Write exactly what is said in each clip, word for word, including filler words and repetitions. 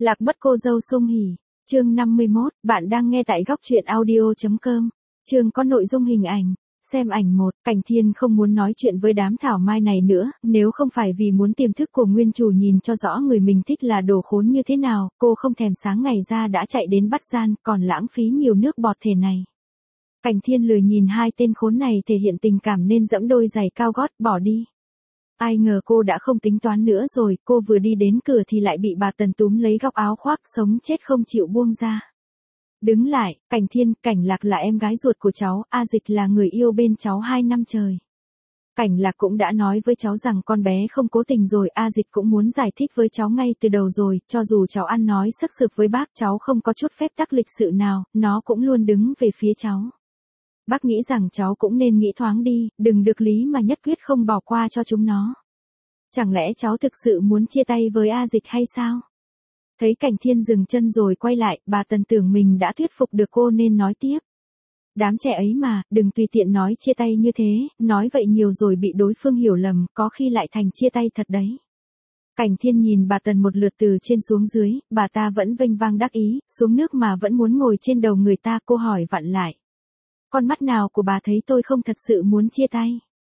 Lạc mất cô dâu Sung Hỉ. Chương năm mươi mốt, bạn đang nghe tại góc truyện audio.com. Chương có nội dung hình ảnh. Xem ảnh một, Cảnh Thiên không muốn nói chuyện với đám thảo mai này nữa, nếu không phải vì muốn tiềm thức của nguyên chủ nhìn cho rõ người mình thích là đồ khốn như thế nào, cô không thèm sáng ngày ra đã chạy đến bắt gian, còn lãng phí nhiều nước bọt thể này. Cảnh Thiên lười nhìn hai tên khốn này thể hiện tình cảm nên dẫm đôi giày cao gót bỏ đi. Ai ngờ cô đã không tính toán nữa rồi, cô vừa đi đến cửa thì lại bị bà Tần túm lấy góc áo khoác, sống chết không chịu buông ra. Đứng lại, Cảnh Thiên, Cảnh Lạc là em gái ruột của cháu, A Dịch là người yêu bên cháu hai năm trời. Cảnh Lạc cũng đã nói với cháu rằng con bé không cố tình rồi, A Dịch cũng muốn giải thích với cháu ngay từ đầu rồi, cho dù cháu ăn nói sắc sược với bác cháu không có chút phép tắc lịch sự nào, nó cũng luôn đứng về phía cháu. Bác nghĩ rằng cháu cũng nên nghĩ thoáng đi, đừng được lý mà nhất quyết không bỏ qua cho chúng nó. Chẳng lẽ cháu thực sự muốn chia tay với A Dịch hay sao? Thấy Cảnh Thiên dừng chân rồi quay lại, bà Tần tưởng mình đã thuyết phục được cô nên nói tiếp. Đám trẻ ấy mà, đừng tùy tiện nói chia tay như thế, nói vậy nhiều rồi bị đối phương hiểu lầm, có khi lại thành chia tay thật đấy. Cảnh Thiên nhìn bà Tần một lượt từ trên xuống dưới, bà ta vẫn vênh vang đắc ý, xuống nước mà vẫn muốn ngồi trên đầu người ta, cô hỏi vặn lại. Con mắt nào của bà thấy tôi không thật sự muốn chia tay?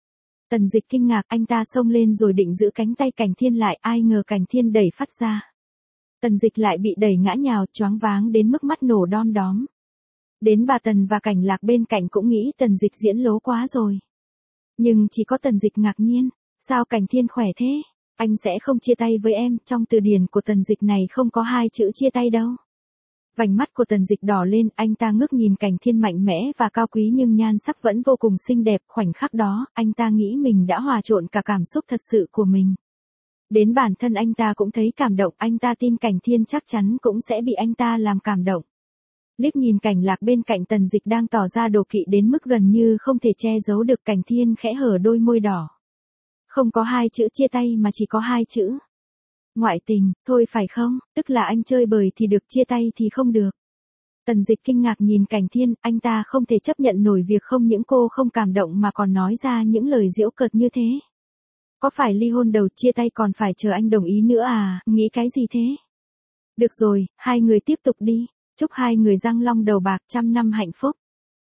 Tần Dịch kinh ngạc, anh ta xông lên rồi định giữ cánh tay Cảnh Thiên lại, ai ngờ Cảnh Thiên đẩy phát ra. Tần Dịch lại bị đẩy ngã nhào, choáng váng đến mức mắt nổ đom đóm. Đến bà Tần và Cảnh Lạc bên cạnh cũng nghĩ Tần Dịch diễn lố quá rồi. Nhưng chỉ có Tần Dịch ngạc nhiên, sao Cảnh Thiên khỏe thế? Anh sẽ không chia tay với em, trong từ điển của Tần Dịch này không có hai chữ chia tay đâu. Vành mắt của Tần Dịch đỏ lên, anh ta ngước nhìn Cảnh Thiên mạnh mẽ và cao quý nhưng nhan sắc vẫn vô cùng xinh đẹp, khoảnh khắc đó, anh ta nghĩ mình đã hòa trộn cả cảm xúc thật sự của mình. Đến bản thân anh ta cũng thấy cảm động, anh ta tin Cảnh Thiên chắc chắn cũng sẽ bị anh ta làm cảm động. Liếc nhìn Cảnh Lạc bên cạnh Tần Dịch đang tỏ ra đố kỵ đến mức gần như không thể che giấu được, Cảnh Thiên khẽ hở đôi môi đỏ. Không có hai chữ chia tay mà chỉ có hai chữ. Ngoại tình, thôi phải không, tức là anh chơi bời thì được, chia tay thì không được. Tần Dịch kinh ngạc nhìn Cảnh Thiên, anh ta không thể chấp nhận nổi việc không những cô không cảm động mà còn nói ra những lời giễu cợt như thế. Có phải ly hôn đầu chia tay còn phải chờ anh đồng ý nữa à, nghĩ cái gì thế? Được rồi, hai người tiếp tục đi, chúc hai người răng long đầu bạc, trăm năm hạnh phúc.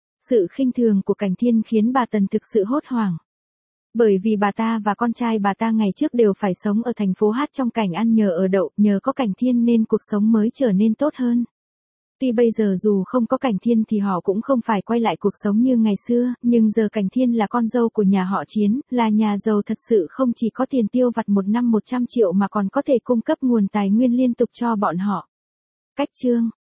Sự khinh thường của Cảnh Thiên khiến bà Tần thực sự hốt hoảng. Bởi vì bà ta và con trai bà ta ngày trước đều phải sống ở thành phố Hát trong cảnh ăn nhờ ở đậu, nhờ có Cảnh Thiên nên cuộc sống mới trở nên tốt hơn. Tuy bây giờ dù không có Cảnh Thiên thì họ cũng không phải quay lại cuộc sống như ngày xưa, nhưng giờ Cảnh Thiên là con dâu của nhà họ Chiến, là nhà giàu thật sự, không chỉ có tiền tiêu vặt một năm một trăm triệu mà còn có thể cung cấp nguồn tài nguyên liên tục cho bọn họ. Cách chương